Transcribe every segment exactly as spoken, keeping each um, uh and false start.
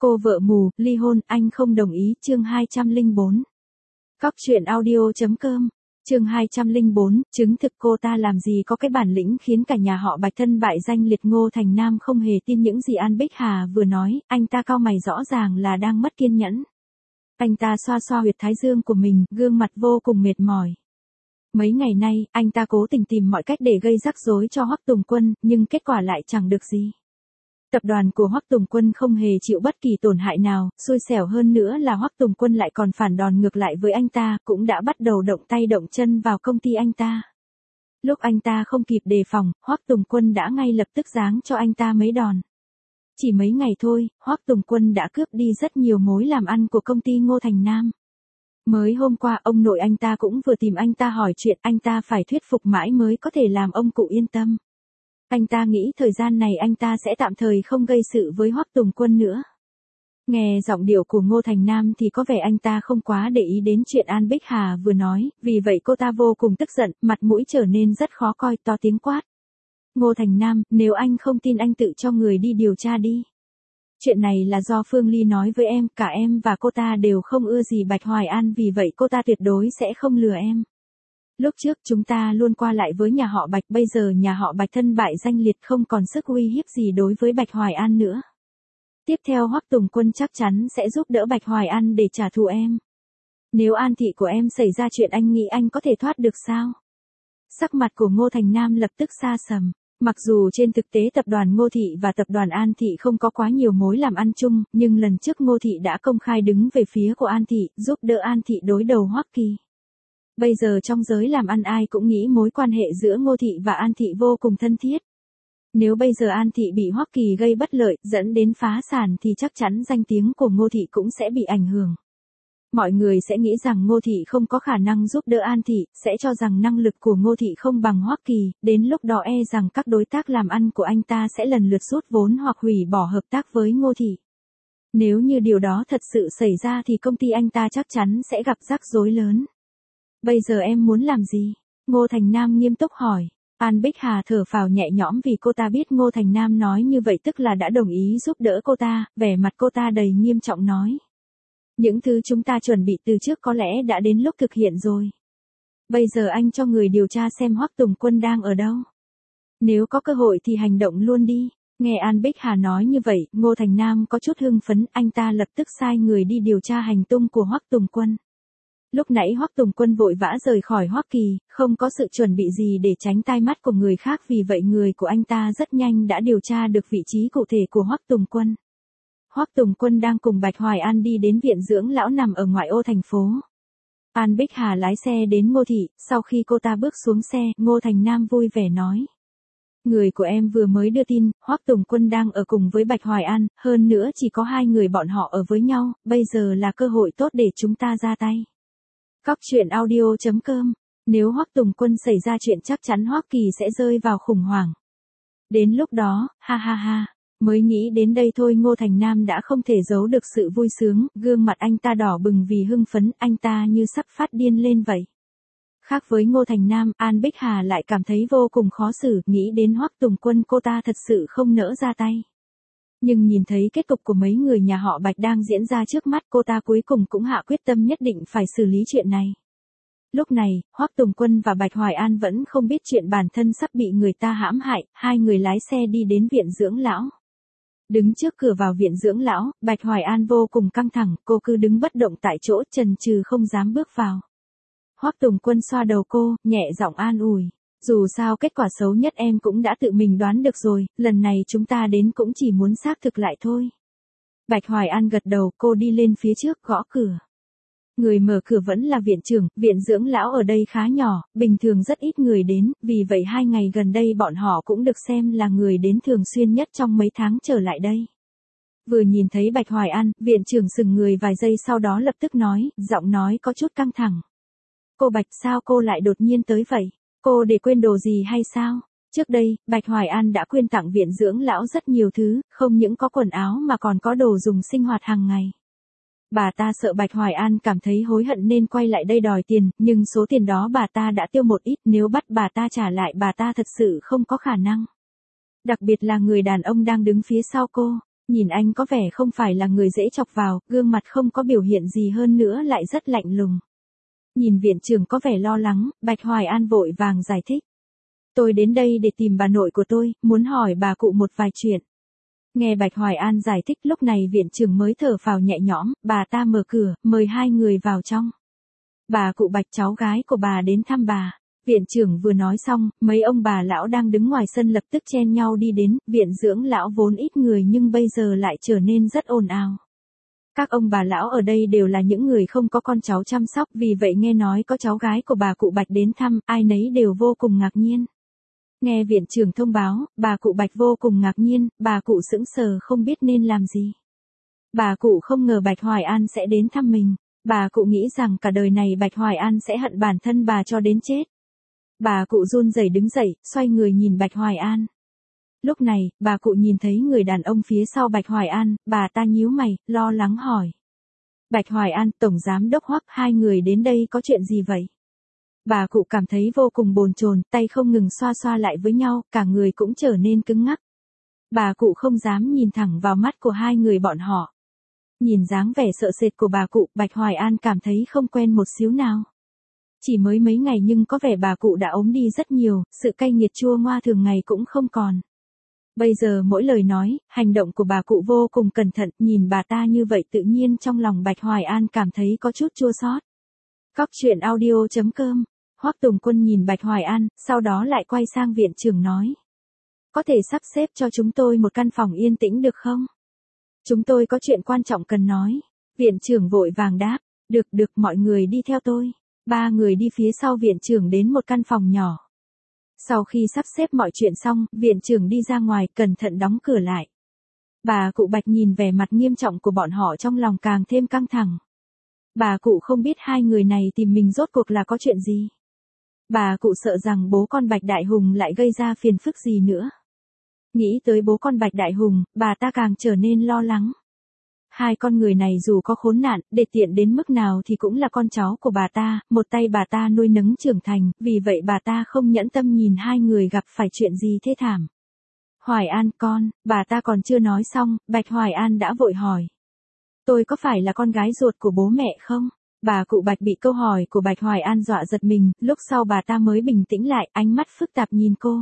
Cô vợ mù, ly hôn, anh không đồng ý, chương hai trăm lẻ bốn. Cóc truyện audio.com, chương hai trăm lẻ bốn, chứng thực cô ta làm gì có cái bản lĩnh khiến cả nhà họ Bạch thân bại danh liệt. Ngô Thành Nam không hề tin những gì An Bích Hà vừa nói, anh ta cau mày rõ ràng là đang mất kiên nhẫn. Anh ta xoa xoa huyệt thái dương của mình, gương mặt vô cùng mệt mỏi. Mấy ngày nay, anh ta cố tình tìm mọi cách để gây rắc rối cho Hoắc Tùng Quân, nhưng kết quả lại chẳng được gì. Tập đoàn của Hoắc Tùng Quân không hề chịu bất kỳ tổn hại nào, xui xẻo hơn nữa là Hoắc Tùng Quân lại còn phản đòn ngược lại với anh ta, cũng đã bắt đầu động tay động chân vào công ty anh ta. Lúc anh ta không kịp đề phòng, Hoắc Tùng Quân đã ngay lập tức giáng cho anh ta mấy đòn. Chỉ mấy ngày thôi, Hoắc Tùng Quân đã cướp đi rất nhiều mối làm ăn của công ty Ngô Thành Nam. Mới hôm qua ông nội anh ta cũng vừa tìm anh ta hỏi chuyện, anh ta phải thuyết phục mãi mới có thể làm ông cụ yên tâm. Anh ta nghĩ thời gian này anh ta sẽ tạm thời không gây sự với Hoắc Tùng Quân nữa. Nghe giọng điệu của Ngô Thành Nam thì có vẻ anh ta không quá để ý đến chuyện An Bích Hà vừa nói, vì vậy cô ta vô cùng tức giận, mặt mũi trở nên rất khó coi, to tiếng quát. Ngô Thành Nam, nếu anh không tin anh tự cho người đi điều tra đi. Chuyện này là do Phương Ly nói với em, cả em và cô ta đều không ưa gì Bạch Hoài An, vì vậy cô ta tuyệt đối sẽ không lừa em. Lúc trước chúng ta luôn qua lại với nhà họ Bạch, bây giờ nhà họ Bạch thân bại danh liệt, không còn sức uy hiếp gì đối với Bạch Hoài An nữa. Tiếp theo Hoắc Tùng Quân chắc chắn sẽ giúp đỡ Bạch Hoài An để trả thù em. Nếu An thị của em xảy ra chuyện, anh nghĩ anh có thể thoát được sao? Sắc mặt của Ngô Thành Nam lập tức xa sầm. Mặc dù trên thực tế tập đoàn Ngô Thị và tập đoàn An Thị không có quá nhiều mối làm ăn chung, nhưng lần trước Ngô Thị đã công khai đứng về phía của An Thị, giúp đỡ An Thị đối đầu Hoắc Kỳ. Bây giờ trong giới làm ăn ai cũng nghĩ mối quan hệ giữa Ngô Thị và An Thị vô cùng thân thiết. Nếu bây giờ An Thị bị Hoắc Kỳ gây bất lợi, dẫn đến phá sản thì chắc chắn danh tiếng của Ngô Thị cũng sẽ bị ảnh hưởng. Mọi người sẽ nghĩ rằng Ngô Thị không có khả năng giúp đỡ An Thị, sẽ cho rằng năng lực của Ngô Thị không bằng Hoắc Kỳ, đến lúc đó e rằng các đối tác làm ăn của anh ta sẽ lần lượt rút vốn hoặc hủy bỏ hợp tác với Ngô Thị. Nếu như điều đó thật sự xảy ra thì công ty anh ta chắc chắn sẽ gặp rắc rối lớn. Bây giờ em muốn làm gì? Ngô Thành Nam nghiêm túc hỏi. An Bích Hà thở phào nhẹ nhõm vì cô ta biết Ngô Thành Nam nói như vậy tức là đã đồng ý giúp đỡ cô ta, vẻ mặt cô ta đầy nghiêm trọng nói. Những thứ chúng ta chuẩn bị từ trước có lẽ đã đến lúc thực hiện rồi. Bây giờ anh cho người điều tra xem Hoắc Tùng Quân đang ở đâu. Nếu có cơ hội thì hành động luôn đi. Nghe An Bích Hà nói như vậy, Ngô Thành Nam có chút hưng phấn, anh ta lập tức sai người đi điều tra hành tung của Hoắc Tùng Quân. Lúc nãy Hoắc Tùng Quân vội vã rời khỏi Hoắc Kỳ, không có sự chuẩn bị gì để tránh tai mắt của người khác, vì vậy người của anh ta rất nhanh đã điều tra được vị trí cụ thể của Hoắc Tùng Quân. Hoắc Tùng Quân đang cùng Bạch Hoài An đi đến viện dưỡng lão nằm ở ngoại ô thành phố. An Bích Hà lái xe đến Ngô Thị, sau khi cô ta bước xuống xe, Ngô Thành Nam vui vẻ nói. Người của em vừa mới đưa tin, Hoắc Tùng Quân đang ở cùng với Bạch Hoài An, hơn nữa chỉ có hai người bọn họ ở với nhau, bây giờ là cơ hội tốt để chúng ta ra tay. Cóc truyện audio.com, nếu Hoắc Tùng Quân xảy ra chuyện chắc chắn Hoắc Kỳ sẽ rơi vào khủng hoảng. Đến lúc đó, ha ha ha. Mới nghĩ đến đây thôi Ngô Thành Nam đã không thể giấu được sự vui sướng, gương mặt anh ta đỏ bừng vì hưng phấn, anh ta như sắp phát điên lên vậy. Khác với Ngô Thành Nam, An Bích Hà lại cảm thấy vô cùng khó xử, nghĩ đến Hoắc Tùng Quân cô ta thật sự không nỡ ra tay. Nhưng nhìn thấy kết cục của mấy người nhà họ Bạch đang diễn ra trước mắt, cô ta cuối cùng cũng hạ quyết tâm nhất định phải xử lý chuyện này. Lúc này, Hoắc Tùng Quân và Bạch Hoài An vẫn không biết chuyện bản thân sắp bị người ta hãm hại, hai người lái xe đi đến viện dưỡng lão. Đứng trước cửa vào viện dưỡng lão, Bạch Hoài An vô cùng căng thẳng, cô cứ đứng bất động tại chỗ, chần chừ không dám bước vào. Hoắc Tùng Quân xoa đầu cô, nhẹ giọng an ủi. Dù sao kết quả xấu nhất em cũng đã tự mình đoán được rồi, lần này chúng ta đến cũng chỉ muốn xác thực lại thôi. Bạch Hoài An gật đầu, cô đi lên phía trước gõ cửa. Người mở cửa vẫn là viện trưởng, viện dưỡng lão ở đây khá nhỏ, bình thường rất ít người đến, vì vậy hai ngày gần đây bọn họ cũng được xem là người đến thường xuyên nhất trong mấy tháng trở lại đây. Vừa nhìn thấy Bạch Hoài An, viện trưởng sững người vài giây sau đó lập tức nói, giọng nói có chút căng thẳng. Cô Bạch, sao cô lại đột nhiên tới vậy? Cô để quên đồ gì hay sao? Trước đây, Bạch Hoài An đã quyên tặng viện dưỡng lão rất nhiều thứ, không những có quần áo mà còn có đồ dùng sinh hoạt hàng ngày. Bà ta sợ Bạch Hoài An cảm thấy hối hận nên quay lại đây đòi tiền, nhưng số tiền đó bà ta đã tiêu một ít, nếu bắt bà ta trả lại bà ta thật sự không có khả năng. Đặc biệt là người đàn ông đang đứng phía sau cô. Nhìn anh có vẻ không phải là người dễ chọc vào, gương mặt không có biểu hiện gì hơn nữa lại rất lạnh lùng. Nhìn viện trưởng có vẻ lo lắng, Bạch Hoài An vội vàng giải thích. Tôi đến đây để tìm bà nội của tôi, muốn hỏi bà cụ một vài chuyện. Nghe Bạch Hoài An giải thích lúc này viện trưởng mới thở phào nhẹ nhõm, bà ta mở cửa, mời hai người vào trong. Bà cụ Bạch cháu gái của bà đến thăm bà. Viện trưởng vừa nói xong, mấy ông bà lão đang đứng ngoài sân lập tức chen nhau đi đến, viện dưỡng lão vốn ít người nhưng bây giờ lại trở nên rất ồn ào. Các ông bà lão ở đây đều là những người không có con cháu chăm sóc, vì vậy nghe nói có cháu gái của bà cụ Bạch đến thăm, ai nấy đều vô cùng ngạc nhiên. Nghe viện trưởng thông báo, bà cụ Bạch vô cùng ngạc nhiên, bà cụ sững sờ không biết nên làm gì. Bà cụ không ngờ Bạch Hoài An sẽ đến thăm mình. Bà cụ nghĩ rằng cả đời này Bạch Hoài An sẽ hận bản thân bà cho đến chết. Bà cụ run rẩy đứng dậy, xoay người nhìn Bạch Hoài An. Lúc này, bà cụ nhìn thấy người đàn ông phía sau Bạch Hoài An, bà ta nhíu mày, lo lắng hỏi. Bạch Hoài An, Tổng Giám Đốc Hoắc, hai người đến đây có chuyện gì vậy? Bà cụ cảm thấy vô cùng bồn chồn, tay không ngừng xoa xoa lại với nhau, cả người cũng trở nên cứng ngắc. Bà cụ không dám nhìn thẳng vào mắt của hai người bọn họ. Nhìn dáng vẻ sợ sệt của bà cụ, Bạch Hoài An cảm thấy không quen một xíu nào. Chỉ mới mấy ngày nhưng có vẻ bà cụ đã ốm đi rất nhiều, sự cay nghiệt chua ngoa thường ngày cũng không còn. Bây giờ mỗi lời nói, hành động của bà cụ vô cùng cẩn thận, nhìn bà ta như vậy tự nhiên trong lòng Bạch Hoài An cảm thấy có chút chua xót. Cóc truyện audio chấm com, Hoắc Tùng Quân nhìn Bạch Hoài An, sau đó lại quay sang viện trưởng nói. Có thể sắp xếp cho chúng tôi một căn phòng yên tĩnh được không? Chúng tôi có chuyện quan trọng cần nói. Viện trưởng vội vàng đáp, được được mọi người đi theo tôi. Ba người đi phía sau viện trưởng đến một căn phòng nhỏ. Sau khi sắp xếp mọi chuyện xong, viện trưởng đi ra ngoài, cẩn thận đóng cửa lại. Bà cụ Bạch nhìn vẻ mặt nghiêm trọng của bọn họ trong lòng càng thêm căng thẳng. Bà cụ không biết hai người này tìm mình rốt cuộc là có chuyện gì. Bà cụ sợ rằng bố con Bạch Đại Hùng lại gây ra phiền phức gì nữa. Nghĩ tới bố con Bạch Đại Hùng, bà ta càng trở nên lo lắng. Hai con người này dù có khốn nạn, đê tiện đến mức nào thì cũng là con cháu của bà ta, một tay bà ta nuôi nấng trưởng thành, vì vậy bà ta không nhẫn tâm nhìn hai người gặp phải chuyện gì thê thảm. Hoài An con, bà ta còn chưa nói xong, Bạch Hoài An đã vội hỏi. Tôi có phải là con gái ruột của bố mẹ không? Bà cụ Bạch bị câu hỏi của Bạch Hoài An dọa giật mình, lúc sau bà ta mới bình tĩnh lại, ánh mắt phức tạp nhìn cô.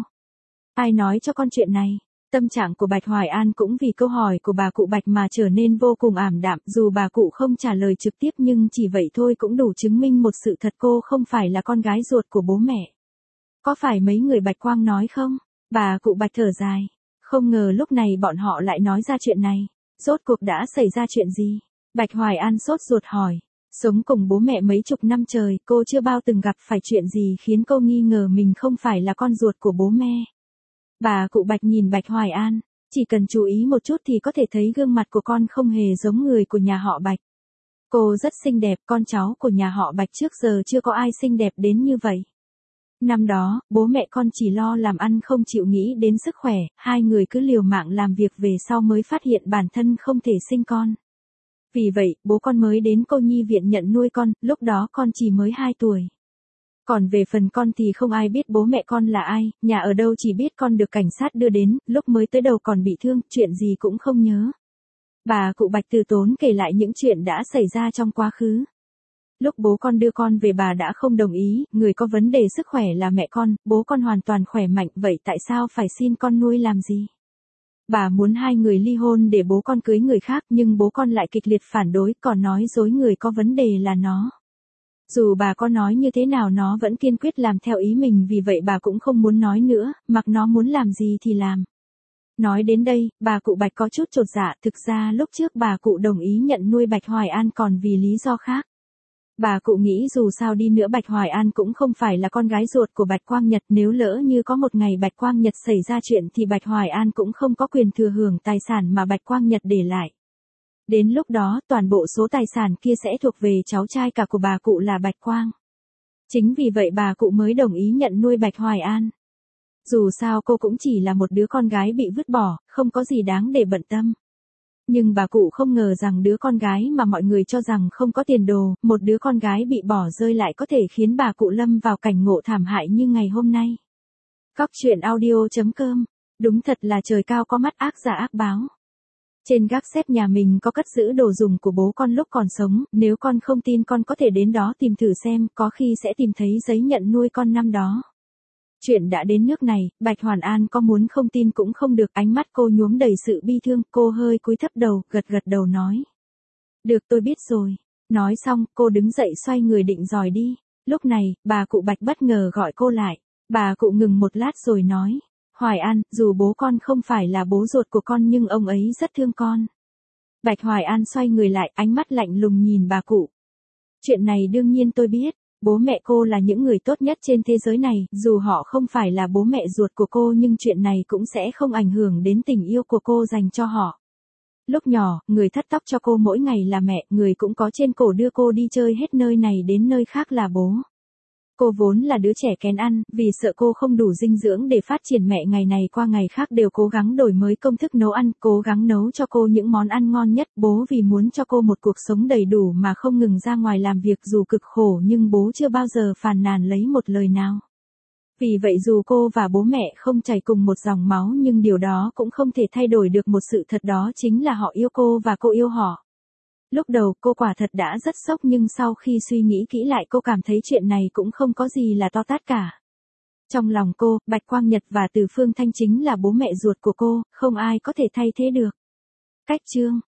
Ai nói cho con chuyện này? Tâm trạng của Bạch Hoài An cũng vì câu hỏi của bà cụ Bạch mà trở nên vô cùng ảm đạm, dù bà cụ không trả lời trực tiếp nhưng chỉ vậy thôi cũng đủ chứng minh một sự thật, cô không phải là con gái ruột của bố mẹ. Có phải mấy người Bạch Quang nói không? Bà cụ Bạch thở dài. Không ngờ lúc này bọn họ lại nói ra chuyện này. Rốt cuộc đã xảy ra chuyện gì? Bạch Hoài An sốt ruột hỏi. Sống cùng bố mẹ mấy chục năm trời, cô chưa bao từng gặp phải chuyện gì khiến cô nghi ngờ mình không phải là con ruột của bố mẹ. Bà cụ Bạch nhìn Bạch Hoài An, chỉ cần chú ý một chút thì có thể thấy gương mặt của con không hề giống người của nhà họ Bạch. Cô rất xinh đẹp, con cháu của nhà họ Bạch trước giờ chưa có ai xinh đẹp đến như vậy. Năm đó, bố mẹ con chỉ lo làm ăn không chịu nghĩ đến sức khỏe, hai người cứ liều mạng làm việc về sau mới phát hiện bản thân không thể sinh con. Vì vậy, bố con mới đến cô nhi viện nhận nuôi con, lúc đó con chỉ mới hai tuổi. Còn về phần con thì không ai biết bố mẹ con là ai, nhà ở đâu chỉ biết con được cảnh sát đưa đến, lúc mới tới đầu còn bị thương, chuyện gì cũng không nhớ. Bà cụ Bạch từ tốn kể lại những chuyện đã xảy ra trong quá khứ. Lúc bố con đưa con về bà đã không đồng ý, người có vấn đề sức khỏe là mẹ con, bố con hoàn toàn khỏe mạnh, vậy tại sao phải xin con nuôi làm gì? Bà muốn hai người ly hôn để bố con cưới người khác nhưng bố con lại kịch liệt phản đối, còn nói dối người có vấn đề là nó. Dù bà có nói như thế nào nó vẫn kiên quyết làm theo ý mình, vì vậy bà cũng không muốn nói nữa, mặc nó muốn làm gì thì làm. Nói đến đây, bà cụ Bạch có chút chột dạ, thực ra lúc trước bà cụ đồng ý nhận nuôi Bạch Hoài An còn vì lý do khác. Bà cụ nghĩ dù sao đi nữa Bạch Hoài An cũng không phải là con gái ruột của Bạch Quang Nhật, nếu lỡ như có một ngày Bạch Quang Nhật xảy ra chuyện thì Bạch Hoài An cũng không có quyền thừa hưởng tài sản mà Bạch Quang Nhật để lại. Đến lúc đó, toàn bộ số tài sản kia sẽ thuộc về cháu trai cả của bà cụ là Bạch Quang. Chính vì vậy bà cụ mới đồng ý nhận nuôi Bạch Hoài An. Dù sao cô cũng chỉ là một đứa con gái bị vứt bỏ, không có gì đáng để bận tâm. Nhưng bà cụ không ngờ rằng đứa con gái mà mọi người cho rằng không có tiền đồ, một đứa con gái bị bỏ rơi lại có thể khiến bà cụ lâm vào cảnh ngộ thảm hại như ngày hôm nay. Cóc truyện audio chấm com, đúng thật là trời cao có mắt ác giả ác báo. Trên gác xếp nhà mình có cất giữ đồ dùng của bố con lúc còn sống, nếu con không tin con có thể đến đó tìm thử xem, có khi sẽ tìm thấy giấy nhận nuôi con năm đó. Chuyện đã đến nước này, Bạch Hoàn An có muốn không tin cũng không được, ánh mắt cô nhuốm đầy sự bi thương, cô hơi cúi thấp đầu, gật gật đầu nói. Được, tôi biết rồi. Nói xong, cô đứng dậy xoay người định dòi đi. Lúc này, bà cụ Bạch bất ngờ gọi cô lại. Bà cụ ngừng một lát rồi nói. Hoài An, dù bố con không phải là bố ruột của con nhưng ông ấy rất thương con. Bạch Hoài An xoay người lại, ánh mắt lạnh lùng nhìn bà cụ. Chuyện này đương nhiên tôi biết. Bố mẹ cô là những người tốt nhất trên thế giới này, dù họ không phải là bố mẹ ruột của cô nhưng chuyện này cũng sẽ không ảnh hưởng đến tình yêu của cô dành cho họ. Lúc nhỏ, người thắt tóc cho cô mỗi ngày là mẹ, người cũng có trên cổ đưa cô đi chơi hết nơi này đến nơi khác là bố. Cô vốn là đứa trẻ kén ăn, vì sợ cô không đủ dinh dưỡng để phát triển, mẹ ngày này qua ngày khác đều cố gắng đổi mới công thức nấu ăn, cố gắng nấu cho cô những món ăn ngon nhất. Bố vì muốn cho cô một cuộc sống đầy đủ mà không ngừng ra ngoài làm việc, dù cực khổ nhưng bố chưa bao giờ phàn nàn lấy một lời nào. Vì vậy dù cô và bố mẹ không chảy cùng một dòng máu nhưng điều đó cũng không thể thay đổi được một sự thật, đó chính là họ yêu cô và cô yêu họ. Lúc đầu cô quả thật đã rất sốc nhưng sau khi suy nghĩ kỹ lại cô cảm thấy chuyện này cũng không có gì là to tát cả. Trong lòng cô, Bạch Quang Nhật và Từ Phương Thanh chính là bố mẹ ruột của cô, không ai có thể thay thế được. Cách chương